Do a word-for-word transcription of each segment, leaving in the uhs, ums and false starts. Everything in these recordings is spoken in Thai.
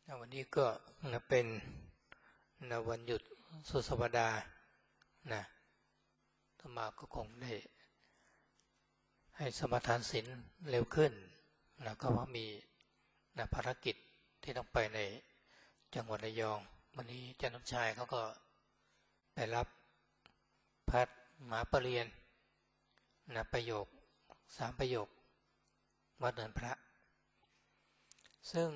วันนี้ก็เป็นวันหยุดสุดสัปดาห์นะธรรมาก็คงได้ให้สมทานศีลเร็วขึ้นนะก็เพราะมีนะภารกิจที่ต้องไปในจังหวัดระยองวันนี้อาจารย์น้ำชายเขาก็ไปรับพัดหมาปรริญญานะประโยคสามประโยควัดเนินพระซึ่ง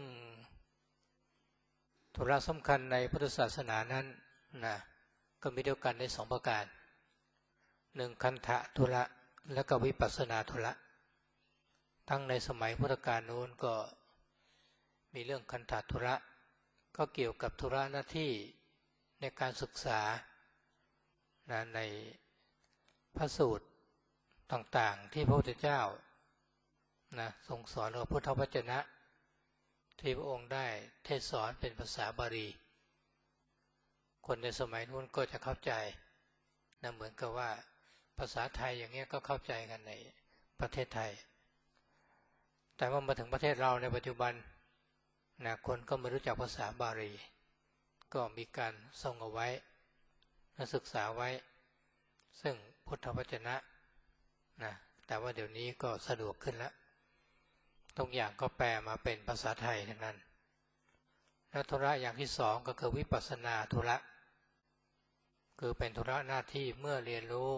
ธุระสำคัญในพุทธศาสนานั้นนะก็มีเดียวกันในสองประการหนึ่งคันธะธุระและก็วิปัสสนาธุระทั้งในสมัยพุทธกาลโน้นก็มีเรื่องคันธะธุระก็เกี่ยวกับธุระหน้าที่ในการศึกษานะในพระสูตรต่างๆที่พระพุทธเจ้านะทรงสอนหรือพุทธวจนะที่พระองค์ได้เทศสอนเป็นภาษาบาลีคนในสมัยนู้นก็จะเข้าใจนะเหมือนกับว่าภาษาไทยอย่างเงี้ยก็เข้าใจกันในประเทศไทยแต่ว่ามาถึงประเทศเราในปัจจุบันนะคนก็ไม่รู้จักภาษาบาลีก็มีการทรงเอาไว้และศึกษาไว้ซึ่งพุทธวจนะนะแต่ว่าเดี๋ยวนี้ก็สะดวกขึ้นแล้วทุกอย่างก็แปลมาเป็นภาษาไทยทั้งนั้นและธุระอย่างที่สองก็คือวิปัสสนาธุระคือเป็นธุระหน้าที่เมื่อเรียนรู้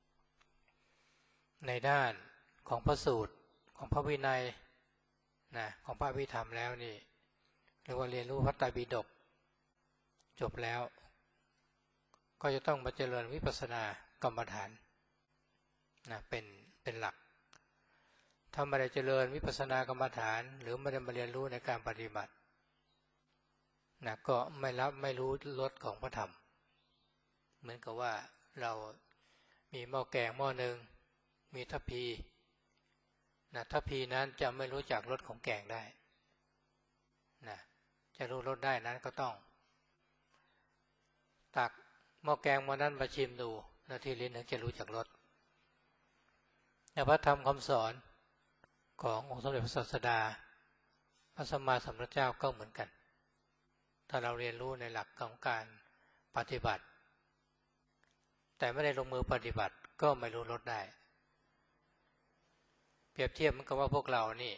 ในด้านของพระสูตรของพระวินัยนะของพระอภิธรรมแล้วนี่หรือว่าเรียนรู้พระไตรปิฎกจบแล้วก็จะต้องมาเจริญวิปัสสนากรรมฐานนะเป็นเป็นหลักถ้าไม่ได้เจริญวิปัสสนากรรมฐานหรือไม่ได้มาเรียนรู้ในการปฏิบัตินะก็ไม่รับไม่รู้รสของพระธรรมเหมือนกับว่าเรามีหม้อแกงหม้อหนึ่งมีทัพพีนะทัพพีนั้นจะไม่รู้จักรสของแกงได้นะจะรู้รสได้นั้นก็ต้องตักหม้อแกงหม้อนั้นมาชิมดูนาทีลิ้นถึงจะรู้จักรสพระธรรมคำสอนขององค์สมเด็จพระศาสดาพระสัมมาสัมพุทธเจ้าก็เหมือนกันถ้าเราเรียนรู้ในหลักของการปฏิบัติแต่ไม่ได้ลงมือปฏิบัติก็ไม่รู้รสได้เปรียบเทียบเหมือนกับว่าพวกเรานี่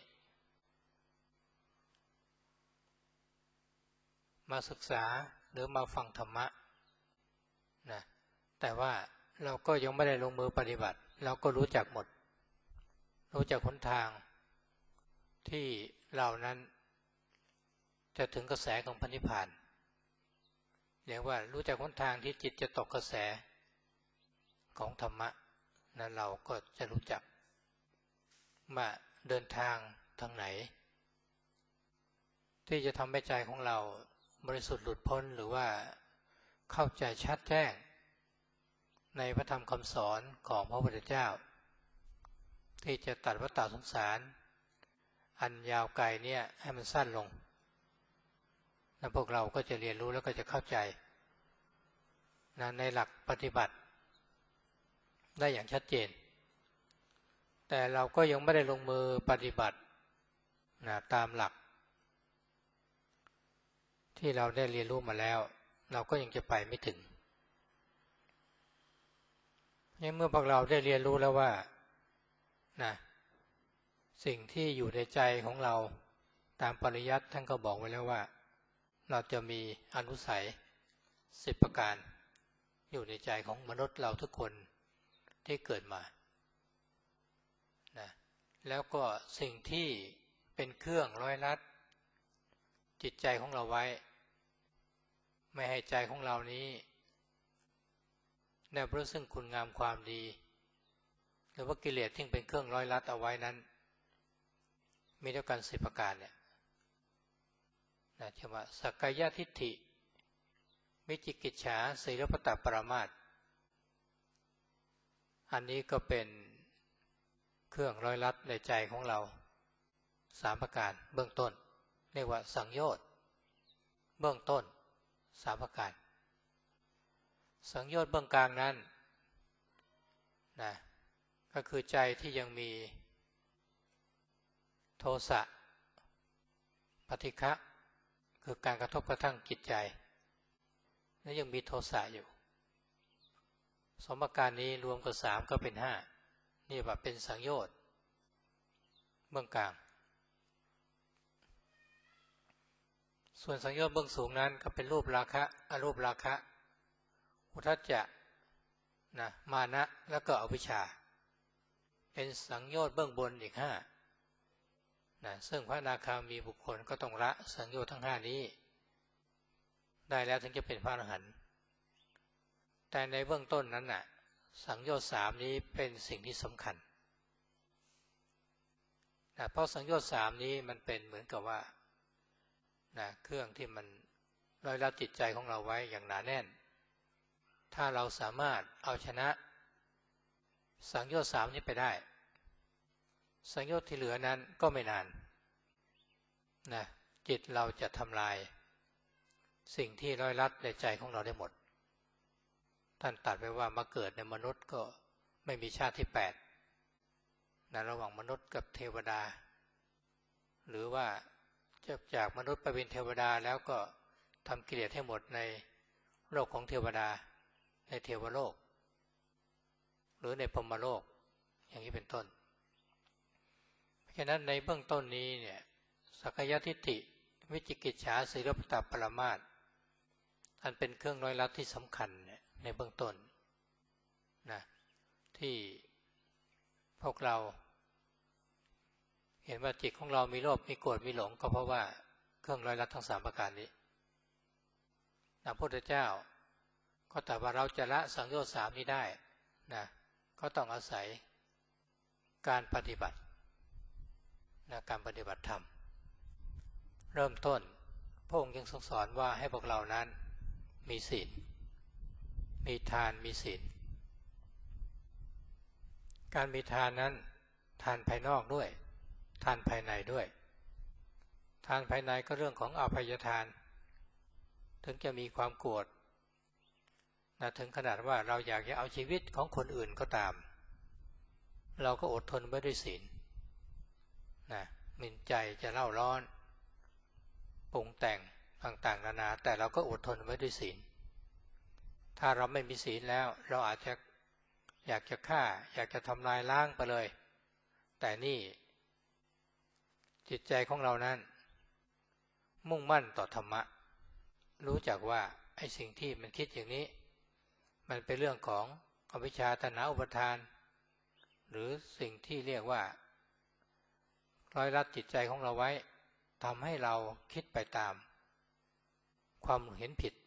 มาศึกษาหรือมาฟังธรรมะนะแต่ว่าเราก็ยังไม่ได้ลงมือปฏิบัติเราก็รู้จักหมดรู้จักหนทางที่เรานั้นจะถึงกระแสของพระนิพพานเรียกว่ารู้จักหนทางที่จิตจะตกกระแสของธรรมะนั้นเราก็จะรู้จักว่าเดินทางทางไหนที่จะทำให้ใจของเราบริสุทธิ์หลุดพ้นหรือว่าเข้าใจชัดแจ้งในพระธรรมคำสอนของพระพุทธเจ้าที่จะตัดวัฏฏะสงสารอันยาวไกลเนี่ยให้มันสั้นลงแล้วพวกเราก็จะเรียนรู้แล้วก็จะเข้าใจนะในหลักปฏิบัติได้อย่างชัดเจนแต่เราก็ยังไม่ได้ลงมือปฏิบัตินะตามหลักที่เราได้เรียนรู้มาแล้วเราก็ยังจะไปไม่ถึงเมื่อพวกเราได้เรียนรู้แล้วว่านะสิ่งที่อยู่ในใจของเราตามปริยัติท่านก็บอกไว้แล้วว่าเราจะมีอนุสัยสิบประการอยู่ในใจของมนุษย์เราทุกคนที่เกิดมานะแล้วก็สิ่งที่เป็นเครื่องร้อยลัดจิตใจของเราไว้ไม่ให้ใจของเรานี้ได้ประพฤติซึ่งคุณงามความดีหรือว่ากิเลสที่เป็นเครื่องร้อยลัดเอาไว้นั้นมีด้วยกันสิบประการเนี่ยนะเช่นว่าสักกายทิฏฐิวิจิกิจฉาศีลปตปรามาสอันนี้ก็เป็นเครื่องร้อยลัดในใจของเราสามประการเบื้องต้นเรียกว่าสังโยชน์เบื้องต้นสามประการสังโยชน์เบื้องกลางนั้นนะก็คือใจที่ยังมีโทสะปฏิฆะคือการกระทบกระทั่งจิตใจและยังมีโทสะอยู่สมการนี้รวมกับสามก็เป็นห้านี่ว่าเป็นสังโยชน์เบื้องกลางส่วนสังโยชน์เบื้องสูงนั้นก็เป็นรูปราคะอรูปราคะอุทธัจจะนะมานะแล้วก็อวิชชาเป็นสังโยชน์เบื้องบนอีกห้านะซึ่งพระอนาคามีบุคคลก็ต้องละสังโยชน์ทั้งห้านี้ได้แล้วถึงจะเป็นพระอรหันต์แต่ในเบื้องต้นนั้นน่ะสังโยชน์สามนี้เป็นสิ่งที่สำคัญนะเพราะสังโยชน์สามนี้มันเป็นเหมือนกับว่านะเครื่องที่มันร้อยลัดจิตใจของเราไว้อย่างหนาแน่นถ้าเราสามารถเอาชนะสังโยชน์สามนี้ไปได้สังโยชน์ที่เหลือนั้นก็ไม่นานนะจิตเราจะทำลายสิ่งที่ร้อยลัดในใจของเราได้หมดท่านตรัสไว้ว่ามาเกิดในมนุษย์ก็ไม่มีชาติที่แปดนะระหว่างมนุษย์กับเทวดาหรือว่าจากจากมนุษย์ไปเป็นเทวดาแล้วก็ทำกิเลสให้หมดในโลกของเทวดาในเทวโลกหรือในพรหมโลกอย่างนี้เป็นต้นเพราะฉะนั้นในเบื้องต้นนี้เนี่ยสักยทิฏฐิวิจิกิจฉาสีลปตปรมาสอันเป็นเครื่องร้อยลัดที่สำคัญเนี่ยในเบื้องต้นนะที่พวกเราเห็นว่าจิตของเรามีโลภมีโกรธมีหลงก็เพราะว่าเครื่องร้อยลัดทั้งสามประการนี้พระพุทธเจ้าก็ตรัสว่าเราจะละสังโยชน์สามนี้ได้นะก็ต้องอาศัยการปฏิบัตินะการปฏิบัติธรรมเริ่มต้นพระองค์ยังทรงสอนว่าให้พวกเรานั้นมีศีลมีทานมีศีลการมีทานนั้นทานภายนอกด้วยทานภายในด้วยทานภายในก็เรื่องของอภัยทานถึงจะมีความโกรธนะถึงขนาดว่าเราอยากจะเอาชีวิตของคนอื่นก็ตามเราก็อดทนไว้ด้วยศีลนะมินใจจะเล่าร้อนปรุงแต่งต่างๆนานาแต่เราก็อดทนไว้ด้วยศีลถ้าเราไม่มีศีลแล้วเราอาจจะอยากจะฆ่าอยากจะทำลายล้างไปเลยแต่นี่จิตใจของเรานั้นมุ่งมั่นต่อธรรมะรู้จักว่าไอ้สิ่งที่มันคิดอย่างนี้มันเป็นเรื่องของอวิชชาตัณหาอุปาทานหรือสิ่งที่เรียกว่าร้อยลัดจิตใจของเราไว้ทำให้เราคิดไปตามความเห็นผิด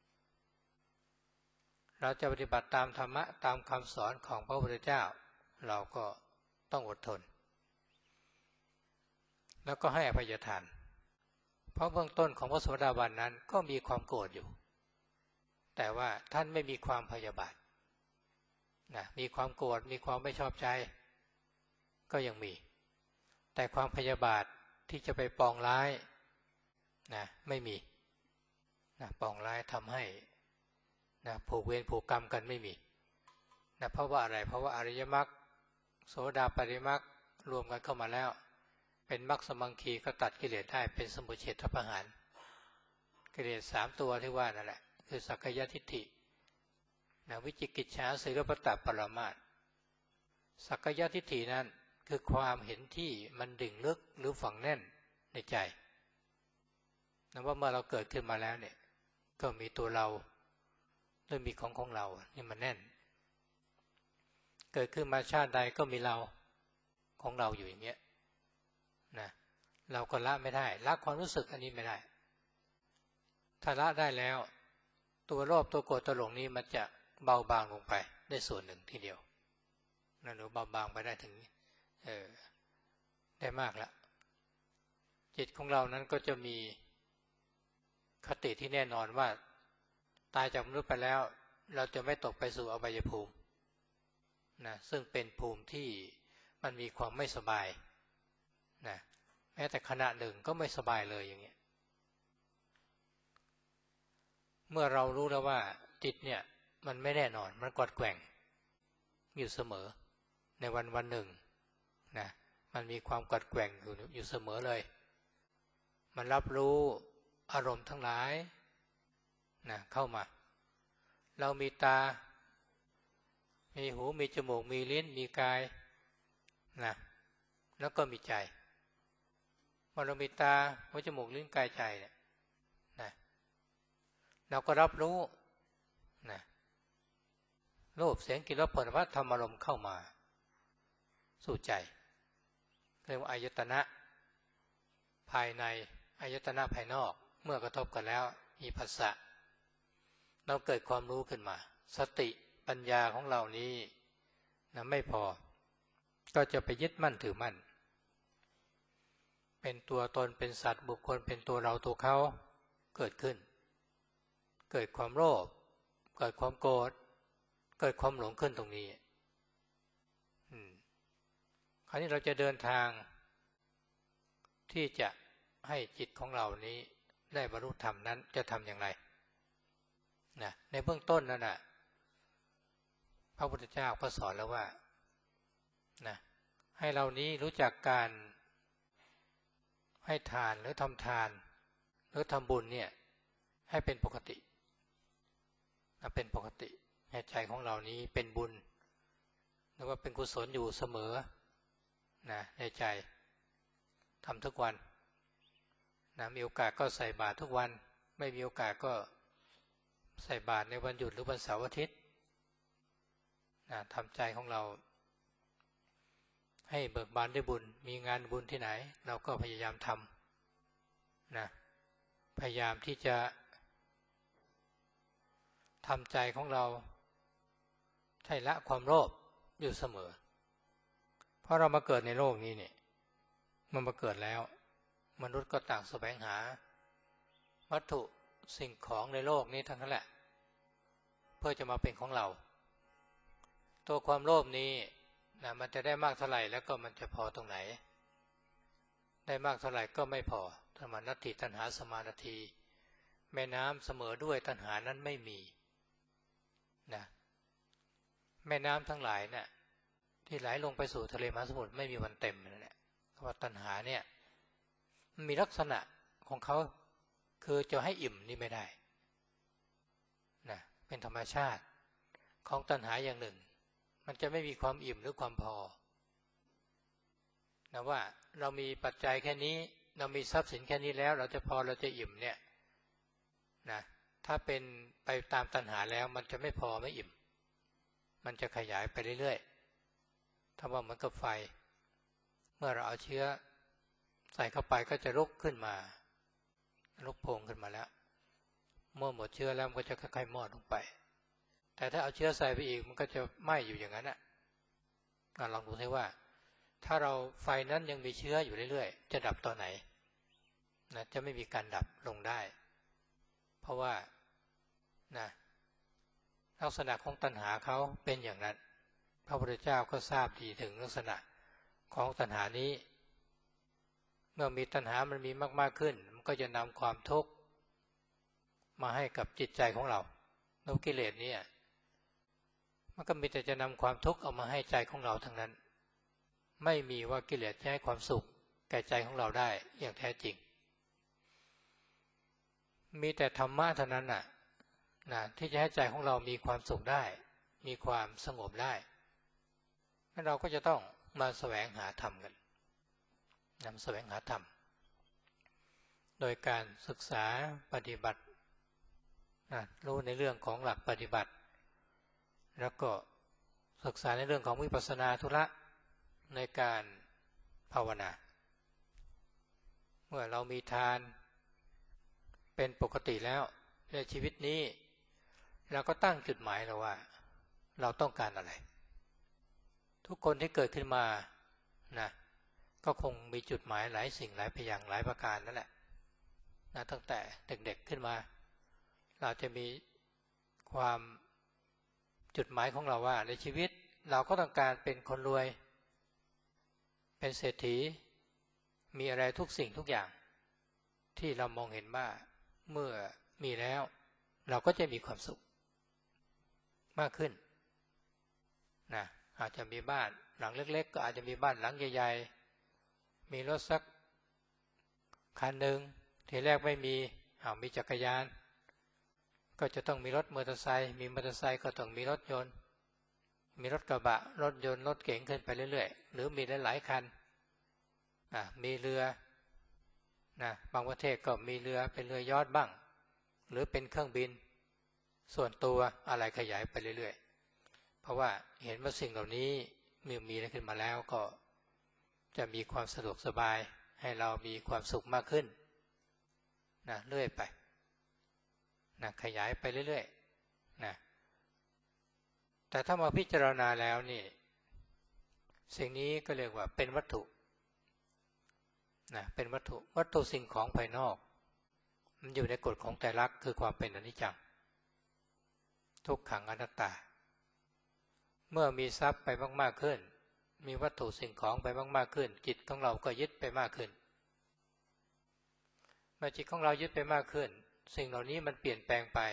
เราจะปฏิบัติตามธรรมะตามคำสอนของพระพุทธเจ้าเราก็ต้องอดทนแล้วก็ให้อภัยทานเพราะเบื้องต้นของพระโสดาบันนั้นก็มีความโกรธอยู่แต่ว่าท่านไม่มีความพยาบาทนะมีความโกรธมีความไม่ชอบใจก็ยังมีแต่ความพยาบาทที่จะไปปองร้ายนะไม่มีนะปองร้ายทำให้นะผูกเวรผูกกรรมกันไม่มีนะเพราะว่าอะไรเพราะว่าอริยมรรคโสดาปัตติมรรครวมกันเข้ามาแล้วเป็นมรรคสมังคีก็ตัดกิเลสได้เป็นสมุจเฉทประหารกิเลสสามตัวที่ว่านั่นแหละคือสักกายทิฏฐินะวิจิกิจฉาสีลปตปรมาสสักกายทิฏฐินั้นคือความเห็นที่มันดิ่งลึกหรือฝังแน่นในใจนะว่าเมื่อเราเกิดขึ้นมาแล้วเนี่ยก็มีตัวเราหรือมีของของเรานี่มันแน่นเกิดขึ้นมาชาติใดก็มีเราของเราอยู่อย่างเงี้ยนะเราก็ละไม่ได้ละความรู้สึกอันนี้ไม่ได้ถ้าละได้แล้วตัวโลภตัวโกรธตัวหลงนี้มันจะเบาบางลงไปได้ส่วนหนึ่งทีเดียวนะหรือเบาบางไปได้ถึงเออได้มากละจิตของเรานั้นก็จะมีคติที่แน่นอนว่าตายจากมนุษย์ไปแล้วเราจะไม่ตกไปสู่อบายภูมินะซึ่งเป็นภูมิที่มันมีความไม่สบายนะแม้แต่ขณะหนึ่งก็ไม่สบายเลยอย่างเงี้ยเมื่อเรารู้แล้วว่าจิตเนี่ยมันไม่แน่นอนมันกวัดแกว่งอยู่เสมอในวันวันหนึ่งนะมันมีความกวัดแกว่งอยู่อยู่เสมอเลยมันรับรู้อารมณ์ทั้งหลายนะเข้ามาเรามีตามีหูมีจมูกมีลิ้นมีกายนะแล้วก็มีใจเมื่อเรามีตาหูจมูกลิ้นกายใจเนี่ยนะเราก็รับรู้นะรูปเสียงกลิ่นรสผลภัณฑ์ธรรมอารมณ์เข้ามาสู่ใจเรียกว่าอายตนะภายในอายตนะภายนอกเมื่อกระทบกันแล้วมีผัสสะเราเกิดความรู้ขึ้นมาสติปัญญาของเรานี้นะไม่พอก็จะไปยึดมั่นถือมั่นเป็นตัวตนเป็นสัตว์บุคคลเป็นตัวเราตัวเขาเกิดขึ้นเกิดความโลภเกิดความโกรธเกิดความหลงขึ้นตรงนี้คราวนี้เราจะเดินทางที่จะให้จิตของเรานี้ได้บรรลุธรรมนั้นจะทำอย่างไรนะในเบื้องต้นนั่นน่ะพระพุทธเจ้าก็สอนแล้วว่านะให้เรานี้รู้จักการให้ทานหรือทำทานหรือทำบุญเนี่ยให้เป็นปกตินะเป็นปกติให้ใจของเรานี้เป็นบุญหรือว่าเป็นกุศลอยู่เสมอนะในใจทำทุกวันนะมีโอกาสก็ใส่บาตรทุกวันไม่มีโอกาสก็ใส่บาตรในวันหยุดหรือวันเสาร์อาทิตย์นะทำใจของเราให้เบิกบานด้วยบุญมีงานบุญที่ไหนเราก็พยายามทำนะพยายามที่จะทำใจของเราให้ละความโลภอยู่เสมอเพราะเรามาเกิดในโลกนี้เนี่ยมันมาเกิดแล้วมนุษย์ก็ต่างแสวงหาวัตถุสิ่งของในโลกนี้ทั้งนั้นแหละเพื่อจะมาเป็นของเราตัวความโลภนี้นะมันจะได้มากเท่าไหร่แล้วก็มันจะพอตรงไหนได้มากเท่าไหร่ก็ไม่พอธรรมนัตถิตัณหาสมานาทีแม่น้ำเสมอด้วยตัณหานั้นไม่มีนะแม่น้ำทั้งหลายเนี่ยที่ไหลลงไปสู่ทะเลมหาสมุทรไม่มีวันเต็มนั่นแหละเพราะว่าตัณหาเนี่ยมันมีลักษณะของเขาคือจะให้อิ่มนี่ไม่ได้นะเป็นธรรมชาติของตัณหาอย่างหนึ่งมันจะไม่มีความอิ่มหรือความพอนะว่าเรามีปัจจัยแค่นี้เรามีทรัพย์สินแค่นี้แล้วเราจะพอเราจะอิ่มเนี่ยนะถ้าเป็นไปตามตัณหาแล้วมันจะไม่พอไม่อิ่มมันจะขยายไปเรื่อยๆถ้าว่าเหมือนกับไฟเมื่อเราเอาเชื้อใส่เข้าไปก็จะลุกขึ้นมาลุกโผล่ขึ้นมาแล้วเมื่อหมดเชื้อแล้วมันก็จะค่อยๆมอดลงไปแต่ถ้าเอาเชื้อใส่ไปอีกมันก็จะไหม้อยู่อย่างนั้นอ่ะลองดูซิว่าถ้าเราไฟนั้นยังมีเชื้ออยู่เรื่อยๆจะดับตอนไหนนะจะไม่มีการดับลงได้เพราะว่านะลักษณะของตัณหาเขาเป็นอย่างนั้นพระพุทธเจ้าก็ทราบดีถึงลักษณะของตัณหานี้เมื่อมีตัณหามันมีมากๆขึ้นมันก็จะนำความทุกข์มาให้กับจิตใจของเราโลกกิเลสเนี่ยมันก็มีแต่จะนำความทุกข์เอามาให้ใจของเราทั้งนั้นไม่มีว่ากิเลสจะให้ความสุขแก่ใจของเราได้อย่างแท้จริงมีแต่ธรรมะเท่านั้นน่ะนะที่จะให้ใจของเรามีความสุขได้มีความสงบได้งั้นเราก็จะต้องมาแสวงหาธรรมกันนำแสวงหาธรรมโดยการศึกษาปฏิบัตินะรู้ในเรื่องของหลักปฏิบัติแล้วก็ศึกษาในเรื่องของวิปัสสนาธุระในการภาวนาเมื่อเรามีทานเป็นปกติแล้วในชีวิตนี้เราก็ตั้งจุดหมายแล้วว่าเราต้องการอะไรทุกคนที่เกิดขึ้นมานะก็คงมีจุดหมายหลายสิ่งหลายอย่างหลายประการนั่นแหละนะตั้งแต่เด็กๆขึ้นมาเราจะมีความจุดหมายของเราว่าในชีวิตเราก็ต้องการเป็นคนรวยเป็นเศรษฐีมีอะไรทุกสิ่งทุกอย่างที่เรามองเห็นว่าเมื่อมีแล้วเราก็จะมีความสุขมากขึ้นนะอาจจะมีบ้านหลังเล็กๆก็อาจจะมีบ้านหลังใหญ่ๆมีรถสักคันหนึ่งทีแรกไม่มีเอามีจักรยานก็จะต้องมีรถมอเตอร์ไซค์มีมอเตอร์ไซค์ก็ต้องมีรถยนต์มีรถกระบะรถยนต์รถเก๋งขึ้นไปเรื่อยๆหรือมีหลายๆคันอ่ะมีเรือนะบางประเทศก็มีเรือเป็นเรือยอชต์บ้างหรือเป็นเครื่องบินส่วนตัวอะไรขยายไปเรื่อยๆเพราะว่าเห็นว่าสิ่งเหล่านี้มีมีอะไรขึ้นมาแล้วก็จะมีความสะดวกสบายให้เรามีความสุขมากขึ้นนะเรื่อยไปนะขยายไปเรื่อยๆนะแต่ถ้ามาพิจารณาแล้วนี่สิ่งนี้ก็เรียกว่าเป็นวัตถุนะเป็นวัตถุวัตถุสิ่งของภายนอกมันอยู่ในกฎของไตรลักษณ์คือความเป็นอนิจจังทุกขังอนัตตาเมื่อมีทรัพย์ไปมากๆขึ้นมีวัตถุสิ่งของไปมากๆขึ้นจิตของเราก็ยึดไปมากขึ้นเมื่อจิตของเรายึดไปมากขึ้นสิ่งเหล่านี้มันเปลี่ยนแปลงไป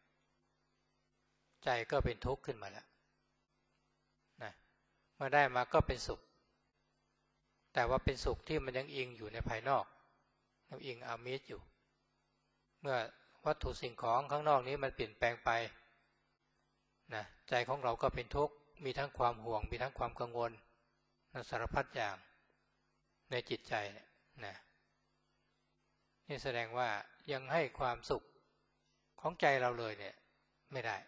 ใจก็เป็นทุกข์ขึ้นมาแล้วนะเมื่อได้มาก็เป็นสุขแต่ว่าเป็นสุขที่มันยังอิงอยู่ในภายนอกยังอิงอามิสอยู่เมื่อวัตถุสิ่งของข้างนอกนี้มันเปลี่ยนแปลงไปนะใจของเราก็เป็นทุกข์มีทั้งความห่วงมีทั้งความกังวลนะสารพัดอย่างในจิตใจนะนี่แสดงว่ายังให้ความสุขของใจเราเลยเนี่ยไม่ได้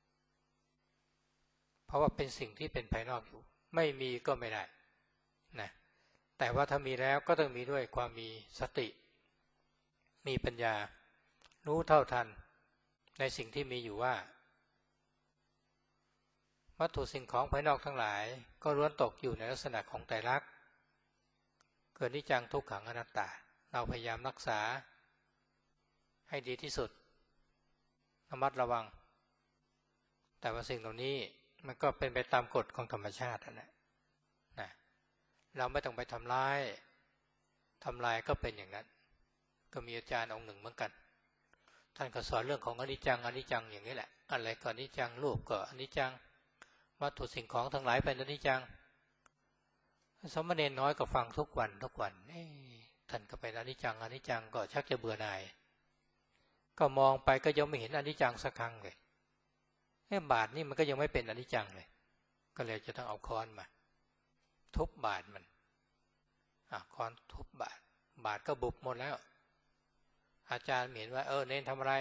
เพราะว่าเป็นสิ่งที่เป็นภายนอกอยู่ไม่มีก็ไม่ได้นะแต่ว่าถ้ามีแล้วก็ต้องมีด้วยความมีสติมีปัญญารู้เท่าทันในสิ่งที่มีอยู่ว่าวัตถุสิ่งของภายนอกทั้งหลายก็ล้วนตกอยู่ในลักษณะของไตรลักษณ์เกิดนิจจังทุกขังอนัตตาเราพยายามรักษาให้ดีที่สุดระมัดระวังแต่ว่าสิ่งเหล่านี้มันก็เป็นไปตามกฎของธรรมชาตินั่นแหละนะเราไม่ต้องไปทำลายทำลายก็เป็นอย่างนั้นก็มีอาจารย์องค์หนึ่งเหมือนกันท่านก็สอนเรื่องของอนิจจังอนิจจังอย่างนี้แหละอะไรก็อนิจจังรูปก็อนิจจังวัตถุสิ่งของทั้งหลายเป็นอนิจจังสมณเณรน้อยก็ฟังทุกวันทุกวันท่านก็เป็นอนิจจังอนิจจังก็ชักจะเบื่อหน่ายก็มองไปก็ยังไม่เห็นอนิจจังสักครั้งเลยแค่บาทนี่มันก็ยังไม่เป็นอนิจจังเลยก็เลยจะต้องเอาค้อนมาทุบบาทมันอ่ะค้อนทุบบาทบาทก็บุบหมดแล้วอาจารย์เห็นว่าเออเน้นทำอะไร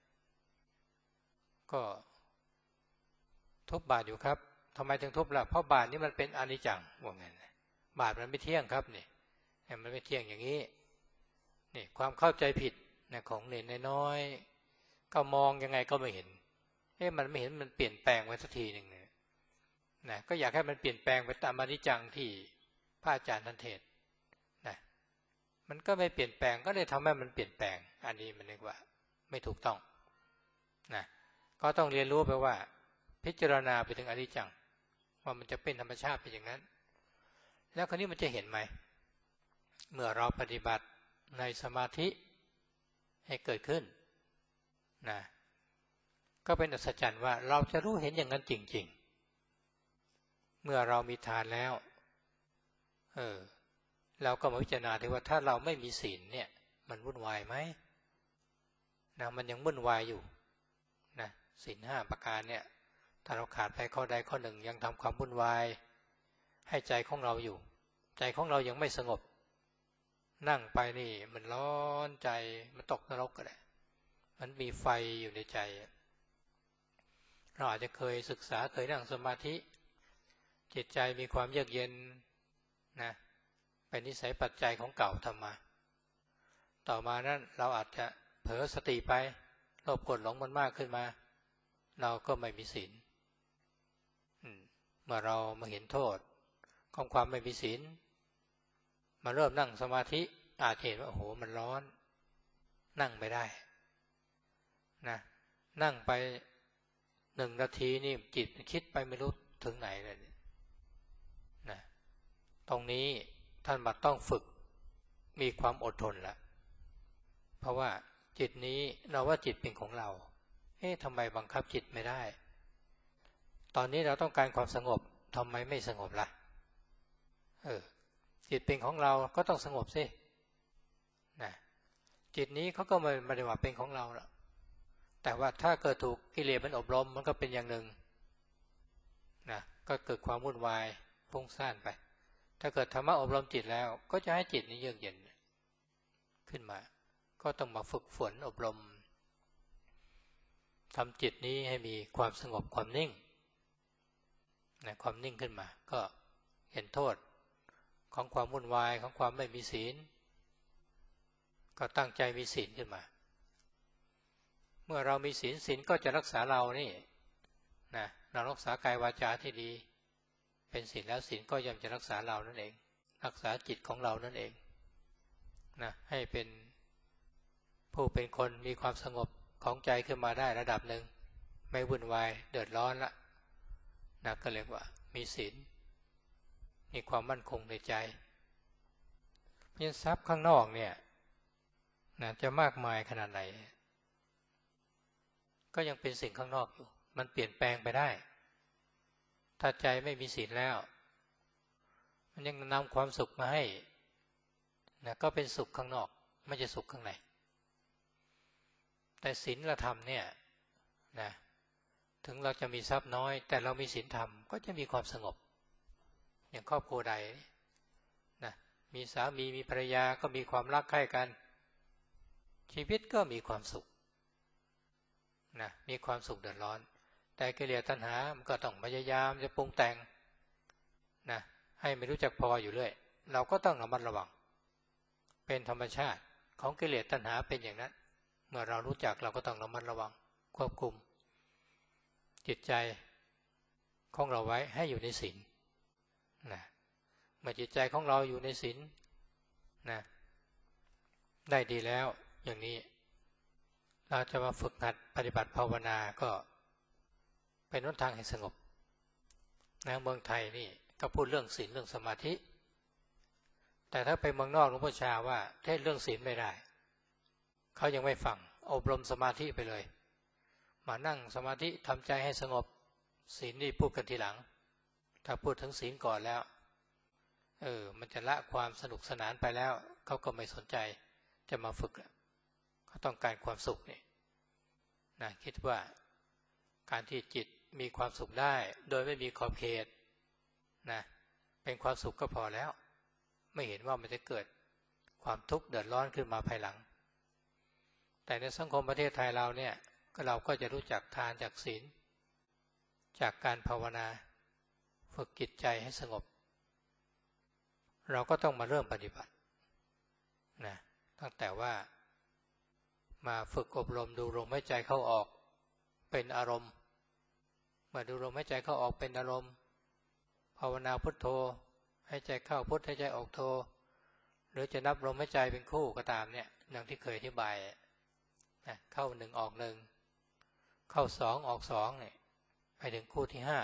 ก็ทุบบาทอยู่ครับทำไมถึงทุบล่ะเพราะบาทนี่มันเป็นอนิจจังว่าไงบาทมันไม่เที่ยงครับนี่มันไม่เที่ยงอย่างนี้นี่ความเข้าใจผิดนะของเน้นน้อยก็มองยังไงก็ไม่เห็นเอ๊ะมันไม่เห็นมันเปลี่ยนแปลงไปสักทีหนึ่งเนี่ยนะก็อยากให้มันเปลี่ยนแปลงไปตามอนิจจังที่พระอาจารย์ท่านเทศนะมันก็ไม่เปลี่ยนแปลงก็เลยทำให้มันเปลี่ยนแปลงอันนี้มันเรียกว่าไม่ถูกต้องนะก็ต้องเรียนรู้ไปว่าพิจารณาไปถึงอนิจจังว่ามันจะเป็นธรรมชาติเป็นอย่างนั้นแล้วคราวนี้มันจะเห็นไหมเมื่อเราปฏิบัติในสมาธิให้เกิดขึ้นนะก็เป็นอัศจรรย์ว่าเราจะรู้เห็นอย่างนั้นจริงๆเมื่อเรามีทานแล้วเออเราก็มาพิจารณาถึงว่าถ้าเราไม่มีศีลเนี่ยมันวุ่นวายไหมนะมันยังวุ่นวายอยู่นะศีลห้าประการเนี่ยถ้าเราขาดไปข้อใดข้อหนึ่งยังทำความวุ่นวายให้ใจของเราอยู่ใจของเรายังไม่สงบนั่งไปนี่มันร้อนใจมันตกนรกก็ได้มันมีไฟอยู่ในใจเราอาจจะเคยศึกษาเคยนั่งสมาธิจิตใจมีความเยือกเย็นนะเป็นนิสัยปัจจัยของเก่าทำมาต่อมานั้นเราอาจจะเผลอสติไปโลภโกรธหลงมันมากขึ้นมาเราก็ไม่มีศีลเมื่อเรามาเห็นโทษของความไม่มีศีลมาเริ่มนั่งสมาธิอาจเห็นว่าโอ้โหมันร้อนนั่งไม่ได้นะนั่งไปหนึ่งนาทีนี่จิตคิดไปไม่รู้ถึงไหนเลยนะตรงนี้ท่านบัดต้องฝึกมีความอดทนละเพราะว่าจิตนี้เราว่าจิตเป็นของเราเอ๊ะทำไมบังคับจิตไม่ได้ตอนนี้เราต้องการความสงบทำไมไม่สงบล่ะเออจิตเป็นของเราก็ต้องสงบสินะจจิตนี้เขาก็ไม่ได้ว่าเป็นของเราละแต่ว่าถ้าเกิดถูกกิเลสมันอบรมมันก็เป็นอย่างหนึ่งนะก็เกิดความวุ่นวายฟุ้งซ่านไปถ้าเกิดธรรมะอบรมจิตแล้วก็จะให้จิตนี้เยือกเย็นขึ้นมาก็ต้องมาฝึกฝนอบรมทำจิตนี้ให้มีความสงบความนิ่งนะความนิ่งขึ้นมาก็เห็นโทษของความวุ่นวายของความไม่มีศีลก็ตั้งใจมีศีลขึ้นมาเมื่อเรามีศีลศีลก็จะรักษาเรานี่นะเรารักษากายวาจาที่ดีเป็นศีลแล้วศีลก็ย่อมจะรักษาเรานั่นเองรักษาจิตของเรานั่นเองนะให้เป็นผู้เป็นคนมีความสงบของใจขึ้นมาได้ระดับหนึ่งไม่วุ่นวายเดือดร้อนละนะก็เรียกว่ามีศีลมีความมั่นคงในใจเพราะฉะนั้นทรัพย์ข้างนอกเนี่ยนะจะมากมายขนาดไหนก็ยังเป็นสิ่งข้างนอกอยู่มันเปลี่ยนแปลงไปได้ถ้าใจไม่มีศีลแล้วมันยังนำความสุขมาให้นะก็เป็นสุขข้างนอกไม่ใช่สุขข้างในแต่ศีลธรรมเนี่ยนะถึงเราจะมีทรัพย์น้อยแต่เรามีศีลธรรมก็จะมีความสงบอย่างครอบครัวใดนะมีสามีมีภรรยาก็มีความรักใคร่กันชีวิตก็มีความสุขนะมีความสุขเดือดร้อนแต่กิเลสตัณหามันก็ต้องพยายามจะปรุงแต่งนะให้ไม่รู้จักพออยู่เรื่อยเราก็ต้องระมัดระวังเป็นธรรมชาติของกิเลสตัณหาเป็นอย่างนั้นเมื่อเรารู้จักเราก็ต้องระมัดระวังควบคุมจิตใจของเราไว้ให้อยู่ในศีลนะเมื่อจิตใจของเราอยู่ในศีลนะได้ดีแล้วอย่างนี้เราจะมาฝึกหัดปฏิบัติภาวนาก็เป็นหนทางแห่งสงบนะเมืองไทยนี่ก็พูดเรื่องศีลเรื่องสมาธิแต่ถ้าไปเมืองนอกหลวงพ่อชาว่าเทศเรื่องศีลไม่ได้เขายังไม่ฟังอบรมสมาธิไปเลยมานั่งสมาธิทำใจให้สงบศีลนี่พูดกันทีหลังถ้าพูดถึงศีลก่อนแล้วเออมันจะละความสนุกสนานไปแล้วเขาก็ไม่สนใจจะมาฝึกเขาต้องการความสุขนี่นะคิดว่าการที่จิตมีความสุขได้โดยไม่มีขอบเขตนะเป็นความสุขก็พอแล้วไม่เห็นว่ามันจะเกิดความทุกข์เดือดร้อนขึ้นมาภายหลังแต่ในสังคมประเทศไทยเราเนี่ยก็เราก็จะรู้จักทานจากศีลจากการภาวนาฝึกจิตใจให้สงบเราก็ต้องมาเริ่มปฏิบัตินะตั้งแต่ว่ามาฝึกอบรมดูลมหายใจเข้าออกเป็นอารมณ์เมื่อดูลมหายใจเข้าออกเป็นอารมณ์ภาวนาพุทโธให้ใจเข้าพุทให้ใจออกโธหรือจะนับลมหายใจเป็นคู่ก็ตามเนี่ยดังที่เคยอธิบายนะเข้าหนึ่งออกหนึ่งเข้าสองออกสองเนี่ยไปถึงคู่ที่ห้า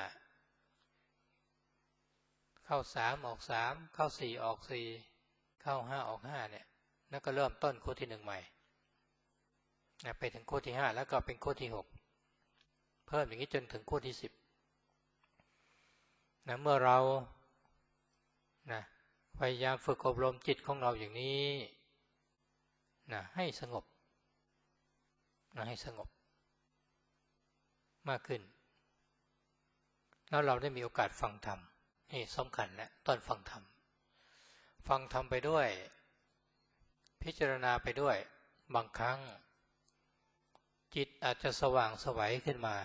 เข้าสามออกสามเข้าสี่ออกสี่เข้าห้าออกห้าเนี่ยแล้วก็เริ่มต้นคู่ที่หนึ่งใหม่นะไปถึงคู่ที่ห้าแล้วก็เป็นคู่ที่หกเพิ่มอย่างนี้จนถึงคู่ที่สิบนะเมื่อเรานะพยายามฝึกอบรมจิตของเราอย่างนี้นะให้สงบนะให้สงบมากขึ้นแล้วเราได้มีโอกาสฟังธรรมนี่สำคัญนะตอนฟังธรรมฟังธรรมไปด้วยพิจารณาไปด้วยบางครั้งจิตอาจจะสว่างไสวขึ้นมา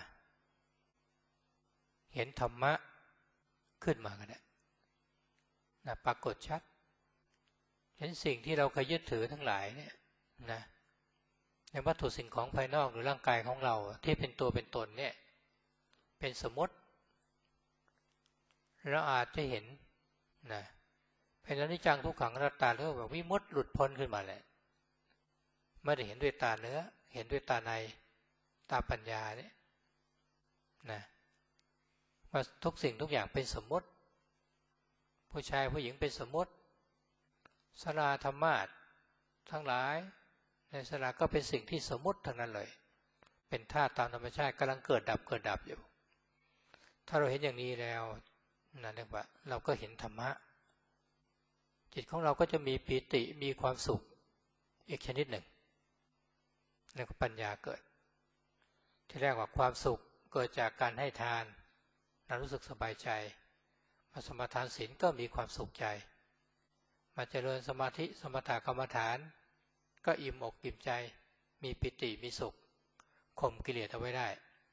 เห็นธรรมะขึ้นมาก็ได้นะปรากฏชัดเห็นสิ่งที่เราเคยยึดถือทั้งหลายเนี่ยนะในวัตถุสิ่งของภายนอกหรือร่างกายของเราที่เป็นตัวเป็นตนเนี่ยเป็นสมมติเราอาจจะเห็นนะเป็นอนิจจังทุกขังอนัตตาหรือแบบวิมุตติหลุดพ้นขึ้นมาแหละไม่ได้เห็นด้วยตาเนื้อเห็นด้วยตาในตาปัญญาเนี่ยนะว่าทุกสิ่งทุกอย่างเป็นสมมติผู้ชายผู้หญิงเป็นสมมติศาลาธรรมาสทั้งหลายในศาลาก็เป็นสิ่งที่สมมติทั้งนั้นเลยเป็นธาตุตามธรรมชาติกำลังเกิดดับเกิดดับอยู่ถ้าเราเห็นอย่างนี้แล้วนั่นเรียกว่าเราก็เห็นธรรมะจิตของเราก็จะมีปีติมีความสุขอีกชนิดหนึ่งแล้วก็ปัญญาเกิดที่แรกว่าความสุขเกิดจากการให้ทานเรารู้สึกสบายใจมาสมาทานศีลก็มีความสุขใจมาเจริญสมาธิสมถกรรมฐานก็อิ่มอกอิ่มใจมีปิติมีสุขข่มกิเลสเอาไว้ได้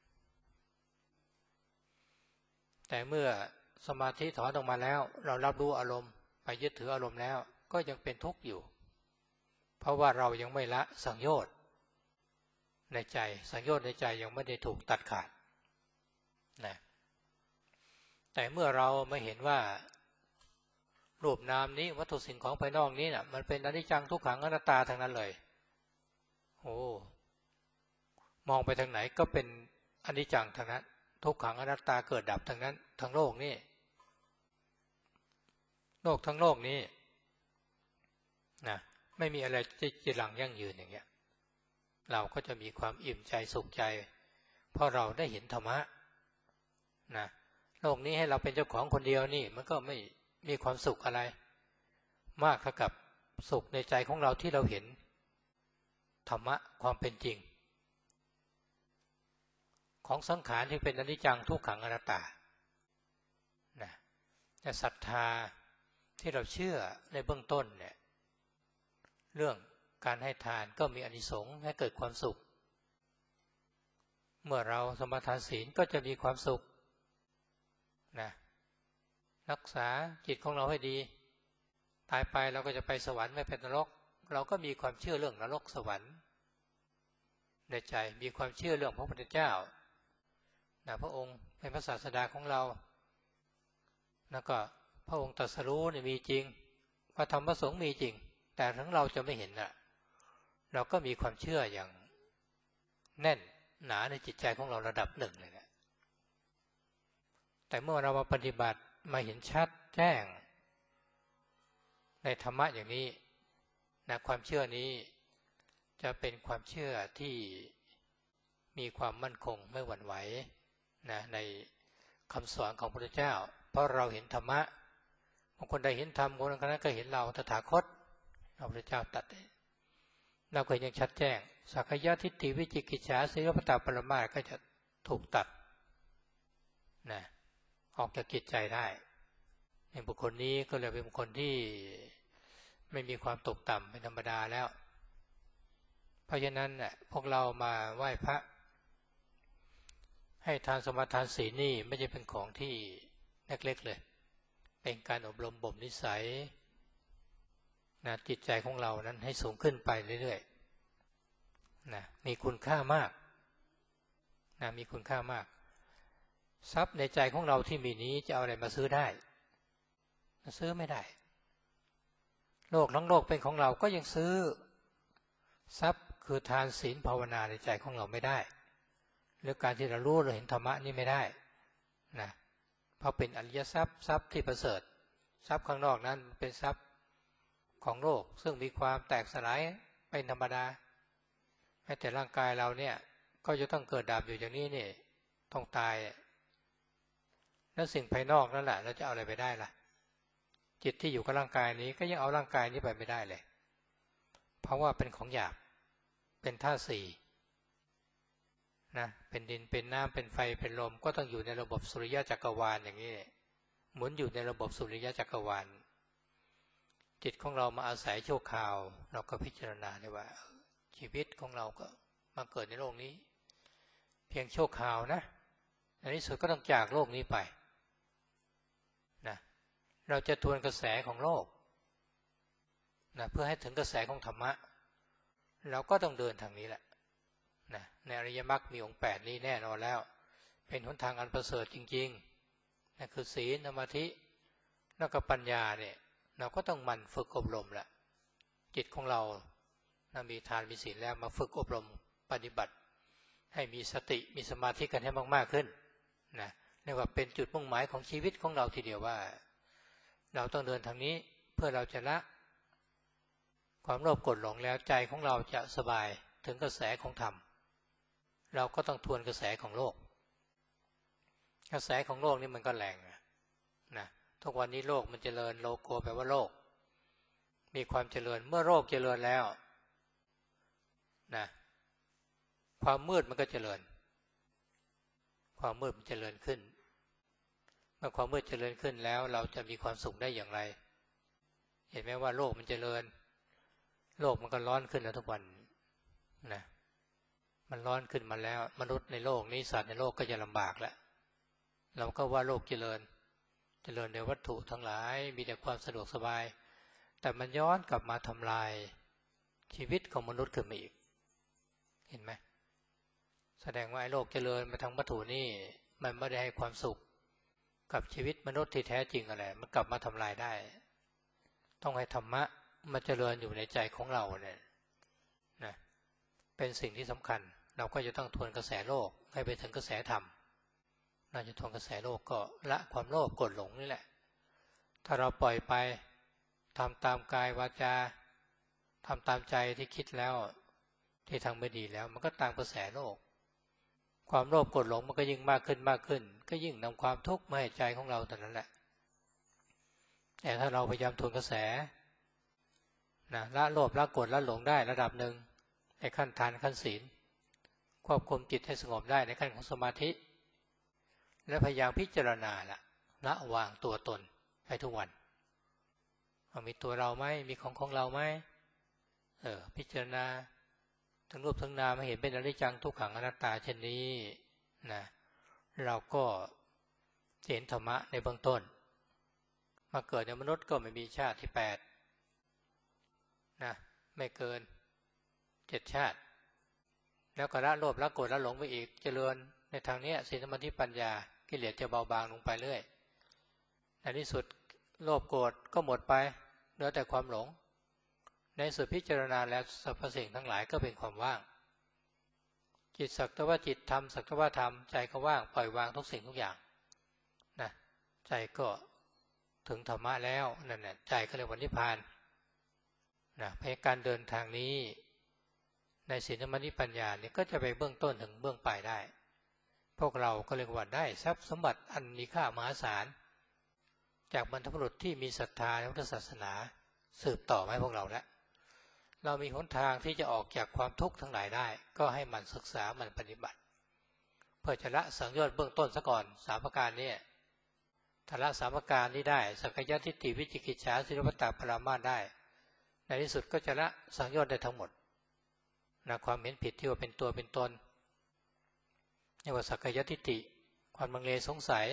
แต่เมื่อสมาธิถอนออกมาแล้วเรารับรู้อารมณ์ไปยึดถืออารมณ์แล้วก็ยังเป็นทุกข์อยู่เพราะว่าเรายังไม่ละสังโยชน์ในใจสังโยชน์ในใจยังไม่ได้ถูกตัดขาดนะแต่เมื่อเราไม่เห็นว่ารูปนามนี้วัตถุสิ่งของภายนอกนี้น่ะมันเป็นอนิจจังทุกขังอนัตตาทั้งนั้นเลยโอ้มองไปทางไหนก็เป็นอนิจจังทั้งนั้นทุกขังอนัตตาเกิดดับทั้งนั้นทั้งโลกนี้โลกทั้งโลกนี้นะไม่มีอะไรที่จีรังยั่งยืนอย่างเงี้ยเราก็จะมีความอิ่มใจสุขใจเพราะเราได้เห็นธรรมะนะโลกนี้ให้เราเป็นเจ้าของคนเดียวนี่มันก็ไม่มีความสุขอะไรมากเท่ากับสุขในใจของเราที่เราเห็นธรรมะความเป็นจริงของสังขารที่เป็นอนิจจังทุกขังอนัตตานะแต่ศรัทธาที่เราเชื่อในเบื้องต้นเนี่ยเรื่องการให้ทานก็มีอานิสงส์ให้เกิดความสุขเมื่อเราสมาทานศีลก็จะมีความสุขนะรักษาจิตของเราให้ดีตายไปเราก็จะไปสวรรค์ไม่เป็นนรกเราก็มีความเชื่อเรื่องนรกสวรรค์ในใจมีความเชื่อเรื่องพระพุทธเจ้านะพระองค์เป็นพระศาสดาของเราแล้วก็พระองค์ตรัสรู้เนี่ยมีจริงพระธรรมพระสงฆ์มีจริงแต่ทั้งเราจะไม่เห็นน่ะเราก็มีความเชื่ออย่างแน่นหนาในจิตใจของเราระดับหนึ่งเลยแหละแต่เมื่อเรามาปฏิบัติมาเห็นชัดแจ้งในธรรมะอย่างนี้นะความเชื่อนี้จะเป็นความเชื่อที่มีความมั่นคงไม่หวั่นไหวนะในคำสอนของพระพุทธเจ้าเพราะเราเห็นธรรมะบางคนได้เห็นธรรมคนนั้นก็เห็นเราตถาคตพระพุทธเจ้าตรัสเราก็ยังชัดแจ้งสักยะทิฏฐิวิจิกิจฉาสีลปตปรมาสก็จะถูกตัดนะออกจากจิตใจได้ในบุคคลนี้ก็เลยเป็นบุคคลที่ไม่มีความตกต่ำเป็นธรรมดาแล้วเพราะฉะนั้นน่ะพวกเรามาไหว้พระให้ทานสมาทานศีลนี่ไม่ใช่เป็นของที่เล็กๆเลยเป็นการอบรมบ่มนิสัยนะจิตใจของเรานั้นให้สูงขึ้นไปเรื่อยๆนะมีคุณค่ามากนะมีคุณค่ามากทรัพย์ในใจของเราที่มีนี้จะเอาอะไรมาซื้อได้ซื้อไม่ได้โลกทั้งโลกเป็นของเราก็ยังซื้อทรัพย์คือทานศีลภาวนาในใจของเราไม่ได้หรือการที่เรารู้เราเห็นธรรมะนี่ไม่ได้นะเพราะเป็นอริยทรัพย์ทรัพย์ที่ประเสริฐทรัพย์ข้างนอกนั้นเป็นทรัพย์ของโลกซึ่งมีความแตกสลายเป็นธรรมดาแม้แต่ร่างกายเราเนี่ยก็จะต้องเกิดดับอยู่อย่างนี้นี่ต้องตายแล้วสิ่งภายนอกนั่นแหละเราจะเอาอะไรไปได้ล่ะจิตที่อยู่กับร่างกายนี้ก็ยังเอาร่างกายนี้ไปไม่ได้เลยเพราะว่าเป็นของหยาบเป็นธาตุสี่นะเป็นดินเป็นน้ำเป็นไฟเป็นลมก็ต้องอยู่ในระบบสุริยะจักรวาลอย่างนี้หมุนอยู่ในระบบสุริยะจักรวาลจิตของเรามาอาศัยชั่วคราวเราก็พิจารณาได้ว่าชีวิตของเราก็มาเกิดในโลกนี้เพียงชั่วคราวนะในที่สุดก็ต้องจากโลกนี้ไปนะเราจะทวนกระแสของโลกนะเพื่อให้ถึงกระแสของธรรมะเราก็ต้องเดินทางนี้แหละนะในอริยมรรคมีองค์แปดนี้แน่นอนแล้วเป็นหนทางอันประเสริฐจริงๆนั่นคือศีลสมาธิแล้วก็ปัญญาเนี่ยเราก็ต้องมันฝึกอบรมแหละจิตของเรานะมีทานมีศีลแล้วมาฝึกอบรมปฏิบัติให้มีสติมีสมาธิกันให้มากๆขึ้นนะเรียกว่าเป็นจุดมุ่งหมายของชีวิตของเราทีเดียวว่าเราต้องเดินทางนี้เพื่อเราจะละความโลภโกรธหลงแล้วใจของเราจะสบายถึงกระแสของธรรมเราก็ต้องทวนกระแสของโลกกระแสของโลกนี่มันก็แรงนะทุกวันนี้โลกมันเจริญโลโกแปลว่าโลกมีความเจริญเมื่อโลกเจริญแล้วนะความมืดมันก็เจริญความมืดมันเจริญขึ้นเมื่อความมืดเจริญขึ้นแล้วเราจะมีความสุขได้อย่างไรเห็นไหมว่าโลกมันเจริญโลกมันก็ร้อนขึ้นแล้วทุกวันนะมันร้อนขึ้นมาแล้วมนุษย์ในโลกนี้สัตว์ในโลกก็จะลำบากแล้วเราก็ว่าโลกเจริญเจริญในวัตถุทั้งหลายมีแต่ความสะดวกสบายแต่มันย้อนกลับมาทำลายชีวิตของมนุษย์ขึ้นมาอีกเห็นไหมแสดงว่าไอ้โลกเจริญมาทางวัตถุนี่มันไม่ได้ให้ความสุขกับชีวิตมนุษย์ที่แท้จริงอะไรมันกลับมาทำลายได้ต้องให้ธรรมะมาเจริญอยู่ในใจของเราเนี่ยนะเป็นสิ่งที่สำคัญเราก็จะต้องทวนกระแสโลกให้ไปถึงกระแสธรรมเราจะทวนกระแสโลกก็ละความโลภโกรธหลงนี่แหละถ้าเราปล่อยไปทำตามกายวาจาทำตามใจที่คิดแล้วที่ทางไม่ดีแล้วมันก็ตามกระแสโลกความโลภโกรธหลงมันก็ยิ่งมากขึ้นมากขึ้นก็ยิ่งนำความทุกข์มาให้ใจของเราเท่านั้นแหละแต่ถ้าเราพยายามทวนกระแสนะละโลภละโกรธละหลงได้ระดับหนึ่งในขั้นทานขั้นศีลควบคุมจิตให้สงบได้ในขั้นของสมาธิและพยายามพิจารณาละละวางตัวตนให้ทุกวันมีตัวเราไหมมีของของเราไหมเออพิจารณาทั้งรูปทั้งนามให้เห็นเป็นอนิจจังทุกขังอนัตตาเช่นนี้นะเราก็เห็นธรรมะในเบื้องต้นมาเกิดในมนุษย์ก็ไม่มีชาติที่แปดนะไม่เกินเจ็ดชาติแล้วก็ละโลภละโกรธละหลงไปอีกเจริญในทางนี้ศีลสมาธิปัญญากิเลสจะเบาบางลงไปเรื่อยในที่สุดโลภโกรธก็หมดไปเหลือแต่ความหลงในสุดพิจารณาแล้วสรรพสิ่งทั้งหลายก็เป็นความว่างจิตสักแต่ว่าจิตทำสักแต่ว่าทำใจก็ว่างปล่อยวางทุกสิ่งทุกอย่างนะใจก็ถึงธรรมะแล้วนั่นแหละใจก็เรียกว่านิพพานนะเพราะการเดินทางนี้ในศีลสมาธิปัญญาเนี่ยก็จะไปเบื้องต้นถึงเบื้องปลายได้พวกเราก็เรียกว่าได้ทรัพย์สมบัติอันมีค่ามหาศาลจากบรรพบุรุษที่มีศรัทธาในพุทธศาสนาสืบต่อมาให้พวกเราแล้วเรามีหนทางที่จะออกจากความทุกข์ทั้งหลายได้ก็ให้มันศึกษามันปฏิบัติเพื่อจะละสังโยชน์เบื้องต้นซะก่อนสามประการนี้ถ้าละสามประการนี้ได้สักกายทิฏฐิวิจิกิจฉาสิรพัตตปรามาสได้ในที่สุดก็จะละสังโยชน์ได้ทั้งหมดนะความเห็นผิดที่ว่าเป็นตัวเป็นตนเรียกว่าสักกายทิฏฐิความลังเลสงสัย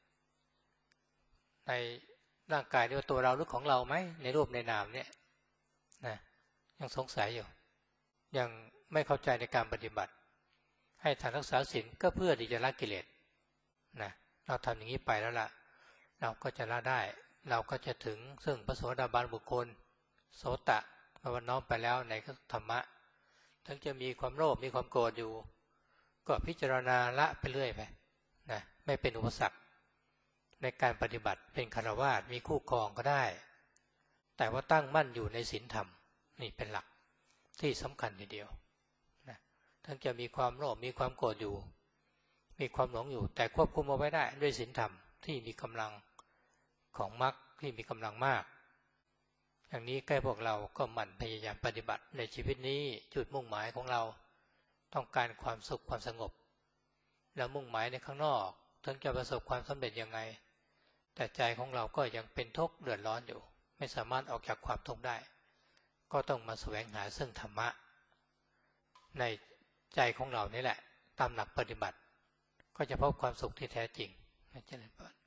ในร่างกายนี่ว่าตัวเราหรือของเราไหมในรูปในนามเนี่ยนะยังสงสัยอยู่ยังไม่เข้าใจในการปฏิบัติให้ทานรักษาศีลก็เพื่อที่จะละกิเลสนะเราทำอย่างนี้ไปแล้วล่ะเราก็จะละได้เราก็จะถึงซึ่งพระโสดาบันบุคคลโสตะเมื่อวันน้อมไปแล้วในธรรมะถึงจะมีความโลภมีความโกรธอยู่ก็พิจารณาละไปเรื่อยไปนะไม่เป็นอุปสรรคในการปฏิบัติเป็นฆราวาสมีคู่ครองก็ได้แต่ว่าตั้งมั่นอยู่ในศีลธรรมนี่เป็นหลักที่สำคัญทีเดียวนะถึงจะมีความโลภมีความโกรธอยู่มีความหลงอยู่แต่ควบคุมเอาไว้ได้ด้วยศีลธรรมที่มีกำลังของมรรคที่มีกำลังมากอย่างนี้ใกล้พวกเราก็หมั่นพยายามปฏิบัติในชีวิตนี้จุดมุ่งหมายของเราต้องการความสุขความสงบแล้วมุ่งหมายในข้างนอกถึงจะประสบความสำเร็จยังไงแต่ใจของเราก็ยังเป็นทุกข์เดือดร้อนอยู่ไม่สามารถออกจากความทุกข์ได้ก็ต้องมาแสวงหาซึ่งธรรมะในใจของเรานี่แหละตามหลักปฏิบัติก็จะพบความสุขที่แท้จริงนะเจริญพร